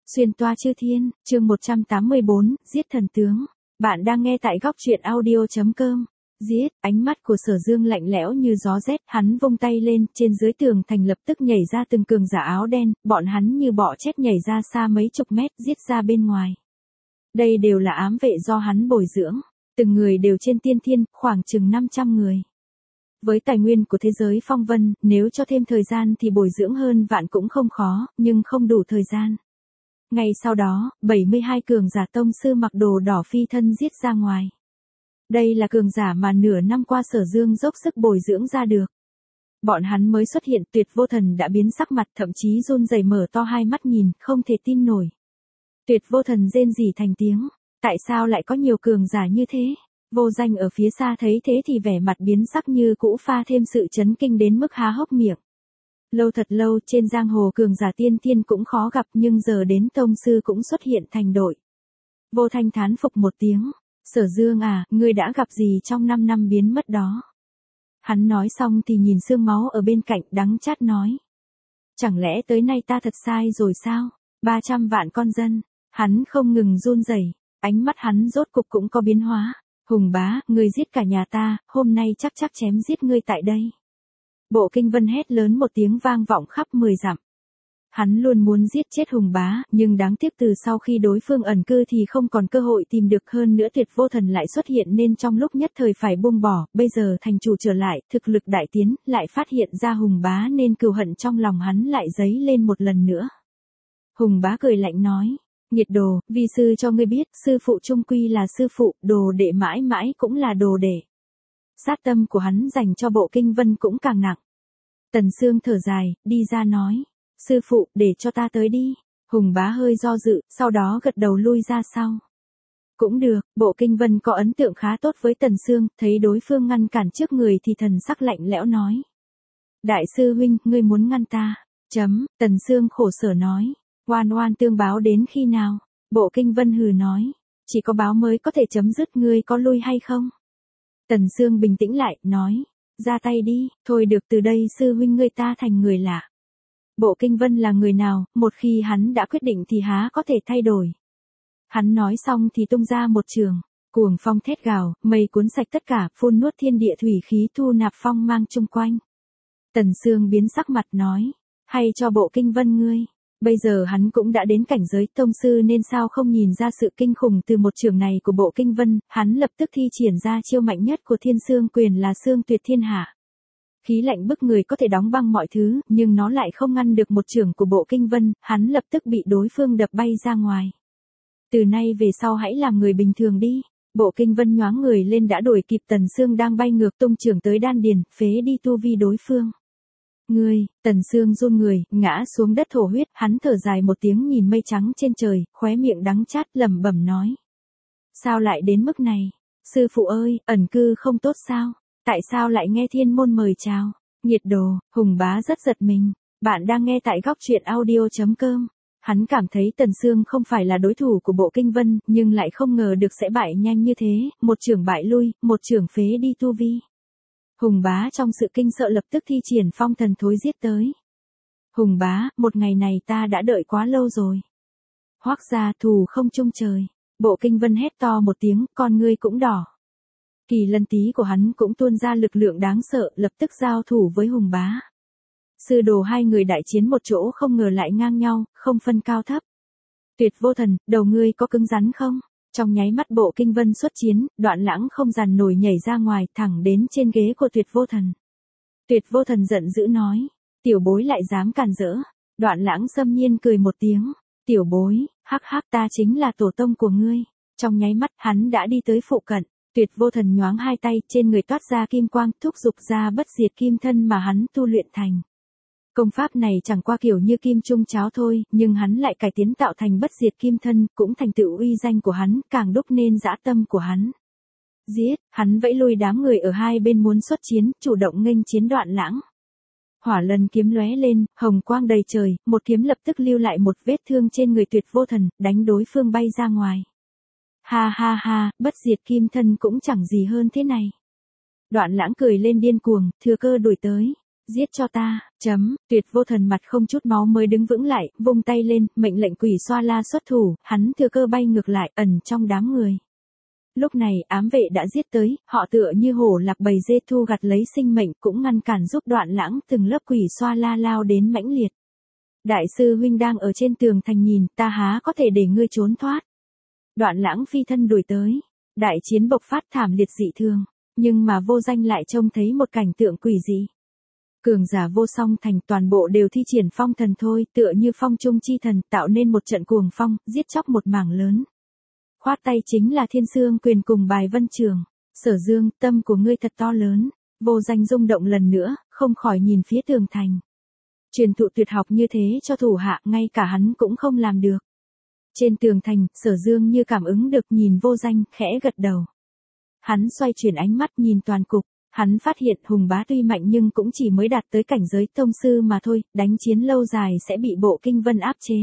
Xuyên toa chư thiên, chương 184, giết thần tướng. Bạn đang nghe tại góc truyện audio.com. Giết, ánh mắt của Sở Dương lạnh lẽo như gió rét, hắn vung tay lên, trên dưới tường thành lập tức nhảy ra từng cường giả áo đen, bọn hắn như bọ chét nhảy ra xa mấy chục mét, giết ra bên ngoài. Đây đều là ám vệ do hắn bồi dưỡng, từng người đều trên tiên thiên, khoảng chừng 500 người. Với tài nguyên của thế giới phong vân, nếu cho thêm thời gian thì bồi dưỡng hơn vạn cũng không khó, nhưng không đủ thời gian. Ngay sau đó, 72 cường giả tông sư mặc đồ đỏ phi thân giết ra ngoài. Đây là cường giả mà nửa năm qua Sở Dương dốc sức bồi dưỡng ra được. Bọn hắn mới xuất hiện, Tuyệt Vô Thần đã biến sắc mặt, thậm chí run rẩy mở to hai mắt nhìn, không thể tin nổi. Tuyệt Vô Thần rên rỉ thành tiếng, tại sao lại có nhiều cường giả như thế? Vô Danh ở phía xa thấy thế thì vẻ mặt biến sắc như cũ, pha thêm sự chấn kinh đến mức há hốc miệng. Lâu thật lâu, trên giang hồ cường giả tiên thiên cũng khó gặp, nhưng giờ đến tông sư cũng xuất hiện thành đội. Vô Thanh thán phục một tiếng, Sở Dương à, ngươi đã gặp gì trong 5 năm biến mất đó? Hắn nói xong thì nhìn xương máu ở bên cạnh, đắng chát nói. Chẳng lẽ tới nay ta thật sai rồi sao? 300 vạn con dân, hắn không ngừng run rẩy, ánh mắt hắn rốt cục cũng có biến hóa. Hùng bá, ngươi giết cả nhà ta, hôm nay chắc chém giết ngươi tại đây. Bộ Kinh Vân hét lớn một tiếng vang vọng khắp 10 dặm. Hắn luôn muốn giết chết Hùng bá, nhưng đáng tiếc từ sau khi đối phương ẩn cư thì không còn cơ hội tìm được, hơn nữa Tuyệt Vô Thần lại xuất hiện nên trong lúc nhất thời phải buông bỏ, bây giờ thành chủ trở lại, thực lực đại tiến, lại phát hiện ra Hùng bá nên cừu hận trong lòng hắn lại dấy lên một lần nữa. Hùng bá cười lạnh nói, nghiệt đồ, vi sư cho ngươi biết, sư phụ chung quy là sư phụ, đồ đệ mãi mãi cũng là đồ đệ. Sát tâm của hắn dành cho Bộ Kinh Vân cũng càng nặng. Tần Sương thở dài, đi ra nói, sư phụ, để cho ta tới đi. Hùng bá hơi do dự, sau đó gật đầu lui ra sau. Cũng được, Bộ Kinh Vân có ấn tượng khá tốt với Tần Sương, thấy đối phương ngăn cản trước người thì thần sắc lạnh lẽo nói. Đại sư huynh, ngươi muốn ngăn ta? Tần Sương khổ sở nói, oan oan tương báo đến khi nào? Bộ Kinh Vân hừ nói, chỉ có báo mới có thể chấm dứt, ngươi có lui hay không? Tần Sương bình tĩnh lại, nói, ra tay đi, thôi được, từ đây sư huynh ngươi ta thành người lạ. Bộ Kinh Vân là người nào, một khi hắn đã quyết định thì há có thể thay đổi. Hắn nói xong thì tung ra một trường, cuồng phong thét gào, mây cuốn sạch tất cả, phun nuốt thiên địa thủy khí, thu nạp phong mang chung quanh. Tần Sương biến sắc mặt nói, hay cho Bộ Kinh Vân ngươi. Bây giờ hắn cũng đã đến cảnh giới tông sư nên sao không nhìn ra sự kinh khủng từ một trường này của Bộ Kinh Vân, hắn lập tức thi triển ra chiêu mạnh nhất của Thiên Xương Quyền là Xương Tuyệt Thiên Hạ. Khí lạnh bức người có thể đóng băng mọi thứ, nhưng nó lại không ngăn được một chưởng của Bộ Kinh Vân, hắn lập tức bị đối phương đập bay ra ngoài. Từ nay về sau hãy làm người bình thường đi. Bộ Kinh Vân nhoáng người lên đã đuổi kịp Tần Sương đang bay ngược, tung chưởng tới đan điền, phế đi tu vi đối phương. Ngươi, Tần Sương run người, ngã xuống đất thổ huyết, hắn thở dài một tiếng nhìn mây trắng trên trời, khóe miệng đắng chát, lẩm bẩm nói. Sao lại đến mức này? Sư phụ ơi, ẩn cư không tốt sao? Tại sao lại nghe thiên môn mời chào? Nghiệt đồ, Hùng bá rất giật mình. Bạn đang nghe tại góc truyện audio.com. Hắn cảm thấy Tần Sương không phải là đối thủ của Bộ Kinh Vân, nhưng lại không ngờ được sẽ bại nhanh như thế, một chưởng bại lui, một chưởng phế đi tu vi. Hùng bá trong sự kinh sợ lập tức thi triển phong thần thối giết tới. Hùng bá, một ngày này ta đã đợi quá lâu rồi. Hoắc gia thù không chung trời. Bộ Kinh Vân hét to một tiếng, con ngươi cũng đỏ. Kỳ Lân tí của hắn cũng tuôn ra lực lượng đáng sợ, lập tức giao thủ với Hùng bá. Sư đồ hai người đại chiến một chỗ không ngờ lại ngang nhau, không phân cao thấp. Tuyệt Vô Thần, đầu ngươi có cứng rắn không? Trong nháy mắt Bộ Kinh Vân xuất chiến, Đoạn Lãng không dằn nổi nhảy ra ngoài, thẳng đến trên ghế của Tuyệt Vô Thần. Tuyệt Vô Thần giận dữ nói, tiểu bối lại dám cản rỡ. Đoạn Lãng xâm nhiên cười một tiếng, tiểu bối, hắc hắc, ta chính là tổ tông của ngươi. Trong nháy mắt hắn đã đi tới phụ cận. Tuyệt Vô Thần nhoáng hai tay, trên người toát ra kim quang, thúc giục ra bất diệt kim thân mà hắn tu luyện thành. Công pháp này chẳng qua kiểu như kim trung cháo thôi, nhưng hắn lại cải tiến tạo thành bất diệt kim thân, cũng thành tựu uy danh của hắn, càng đúc nên dã tâm của hắn. Giết, hắn vẫy lui đám người ở hai bên muốn xuất chiến, chủ động nghênh chiến Đoạn Lãng. Hỏa Lân kiếm lóe lên, hồng quang đầy trời, một kiếm lập tức lưu lại một vết thương trên người Tuyệt Vô Thần, đánh đối phương bay ra ngoài. Ha ha ha, bất diệt kim thân cũng chẳng gì hơn thế này. Đoạn Lãng cười lên điên cuồng, thừa cơ đuổi tới. Giết cho ta, tuyệt vô thần mặt không chút máu mới đứng vững lại, vung tay lên, mệnh lệnh quỷ xoa la xuất thủ, hắn thừa cơ bay ngược lại, ẩn trong đám người. Lúc này ám vệ đã giết tới, họ tựa như hổ lạc bầy dê thu gặt lấy sinh mệnh, cũng ngăn cản giúp Đoạn Lãng từng lớp quỷ xoa la lao đến mãnh liệt. Đại sư huynh đang ở trên tường thành nhìn, ta há có thể để ngươi trốn thoát. Đoạn Lãng phi thân đuổi tới, đại chiến bộc phát thảm liệt dị thường, nhưng mà Vô Danh lại trông thấy một cảnh tượng quỷ dị. Cường giả vô song thành toàn bộ đều thi triển phong thần thôi, tựa như phong trung chi thần, tạo nên một trận cuồng phong, giết chóc một mảng lớn. Khoát tay chính là Thiên Xương Quyền cùng Bài Vân Trường. Sở Dương, tâm của ngươi thật to lớn. Vô Danh rung động lần nữa, không khỏi nhìn phía tường thành. Truyền thụ tuyệt học như thế cho thủ hạ, ngay cả hắn cũng không làm được. Trên tường thành, Sở Dương như cảm ứng được, nhìn Vô Danh, khẽ gật đầu. Hắn xoay chuyển ánh mắt nhìn toàn cục. Hắn phát hiện Hùng Bá tuy mạnh nhưng cũng chỉ mới đạt tới cảnh giới tông sư mà thôi, đánh chiến lâu dài sẽ bị Bộ Kinh Vân áp chế.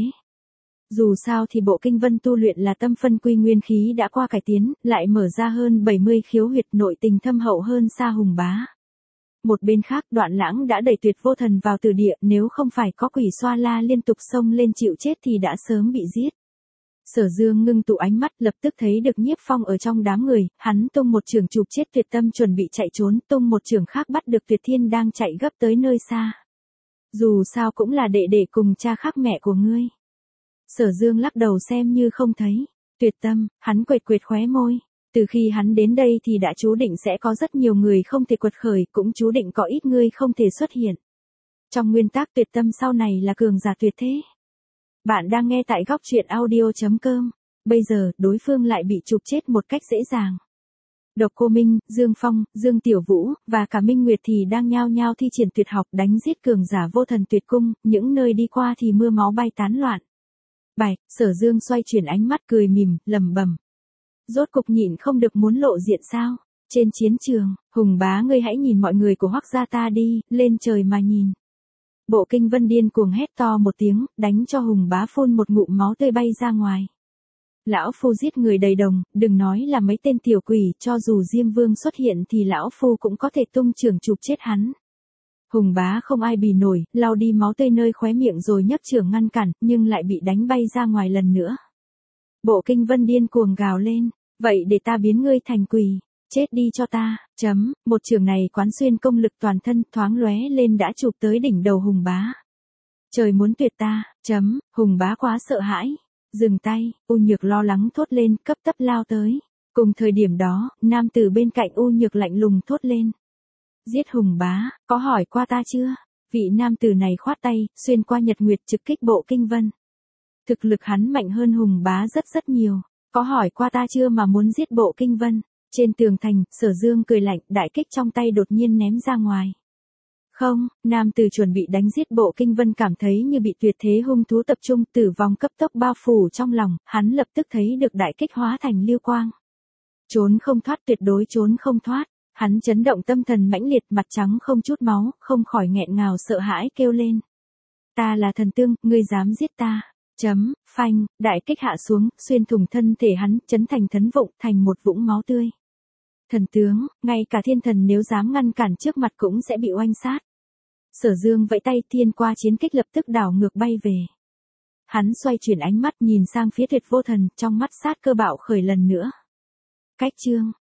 Dù sao thì Bộ Kinh Vân tu luyện là tâm phân quy nguyên khí đã qua cải tiến, lại mở ra hơn 70 khiếu huyệt, nội tình thâm hậu hơn xa Hùng Bá. Một bên khác, Đoạn Lãng đã đẩy Tuyệt Vô Thần vào tử địa, nếu không phải có quỷ xoa la liên tục xông lên chịu chết thì đã sớm bị giết. Sở Dương ngưng tụ ánh mắt, lập tức thấy được Nhiếp Phong ở trong đám người, hắn tung một chưởng chụp chết Tuyệt Tâm chuẩn bị chạy trốn, tung một chưởng khác bắt được Tuyệt Thiên đang chạy gấp tới nơi xa. Dù sao cũng là đệ đệ cùng cha khác mẹ của ngươi. Sở Dương lắc đầu xem như không thấy. Tuyệt Tâm, hắn quệt quệt khóe môi. Từ khi hắn đến đây thì đã chú định sẽ có rất nhiều người không thể quật khởi, cũng chú định có ít người không thể xuất hiện. Trong nguyên tắc Tuyệt Tâm sau này là cường giả tuyệt thế. Bạn đang nghe tại góc truyện audio.com. Bây giờ, đối phương lại bị chụp chết một cách dễ dàng. Độc Cô Minh, Dương Phong, Dương Tiểu Vũ, và cả Minh Nguyệt thì đang nhao nhao thi triển tuyệt học đánh giết cường giả Vô Thần Tuyệt Cung, những nơi đi qua thì mưa máu bay tán loạn. Bạch, Sở Dương xoay chuyển ánh mắt cười mỉm, lẩm bẩm. Rốt cục nhịn không được muốn lộ diện sao? Trên chiến trường, Hùng Bá ngươi hãy nhìn mọi người của Hoắc gia ta đi, lên trời mà nhìn. Bộ Kinh Vân điên cuồng hét to một tiếng, đánh cho Hùng Bá phun một ngụm máu tươi bay ra ngoài. Lão Phu giết người đầy đồng, đừng nói là mấy tên tiểu quỷ, cho dù Diêm Vương xuất hiện thì Lão Phu cũng có thể tung chưởng chụp chết hắn. Hùng Bá không ai bì nổi, lau đi máu tươi nơi khóe miệng rồi nhấc chưởng ngăn cản, nhưng lại bị đánh bay ra ngoài lần nữa. Bộ Kinh Vân điên cuồng gào lên, vậy để ta biến ngươi thành quỷ, chết đi cho ta, một chưởng này quán xuyên công lực toàn thân, thoáng lóe lên đã chụp tới đỉnh đầu Hùng Bá. Trời muốn tuyệt ta, Hùng Bá quá sợ hãi, dừng tay, U Nhược lo lắng thốt lên, cấp tấp lao tới. Cùng thời điểm đó, nam tử bên cạnh U Nhược lạnh lùng thốt lên. Giết Hùng Bá, có hỏi qua ta chưa? Vị nam tử này khoát tay, xuyên qua nhật nguyệt trực kích Bộ Kinh Vân. Thực lực hắn mạnh hơn Hùng Bá rất nhiều, có hỏi qua ta chưa mà muốn giết Bộ Kinh Vân. Trên tường thành, Sở Dương cười lạnh, đại kích trong tay đột nhiên ném ra ngoài. Không, nam tử chuẩn bị đánh giết Bộ Kinh Vân cảm thấy như bị tuyệt thế hung thú tập trung, tử vong cấp tốc bao phủ trong lòng, hắn lập tức thấy được đại kích hóa thành lưu quang. Trốn không thoát, tuyệt đối trốn không thoát. Hắn chấn động tâm thần mãnh liệt, mặt trắng không chút máu, không khỏi nghẹn ngào sợ hãi kêu lên. Ta là thần tương, ngươi dám giết ta. Phanh, đại kích hạ xuống, xuyên thủng thân thể hắn, chấn thành thấn vụng, thành một vũng máu tươi. Thần tướng, ngay cả thiên thần nếu dám ngăn cản trước mặt cũng sẽ bị oanh sát. Sở Dương vẫy tay, thiên qua chiến kích lập tức đảo ngược bay về. Hắn xoay chuyển ánh mắt nhìn sang phía Tuyệt Vô Thần, trong mắt sát cơ bạo khởi lần nữa. Cách chương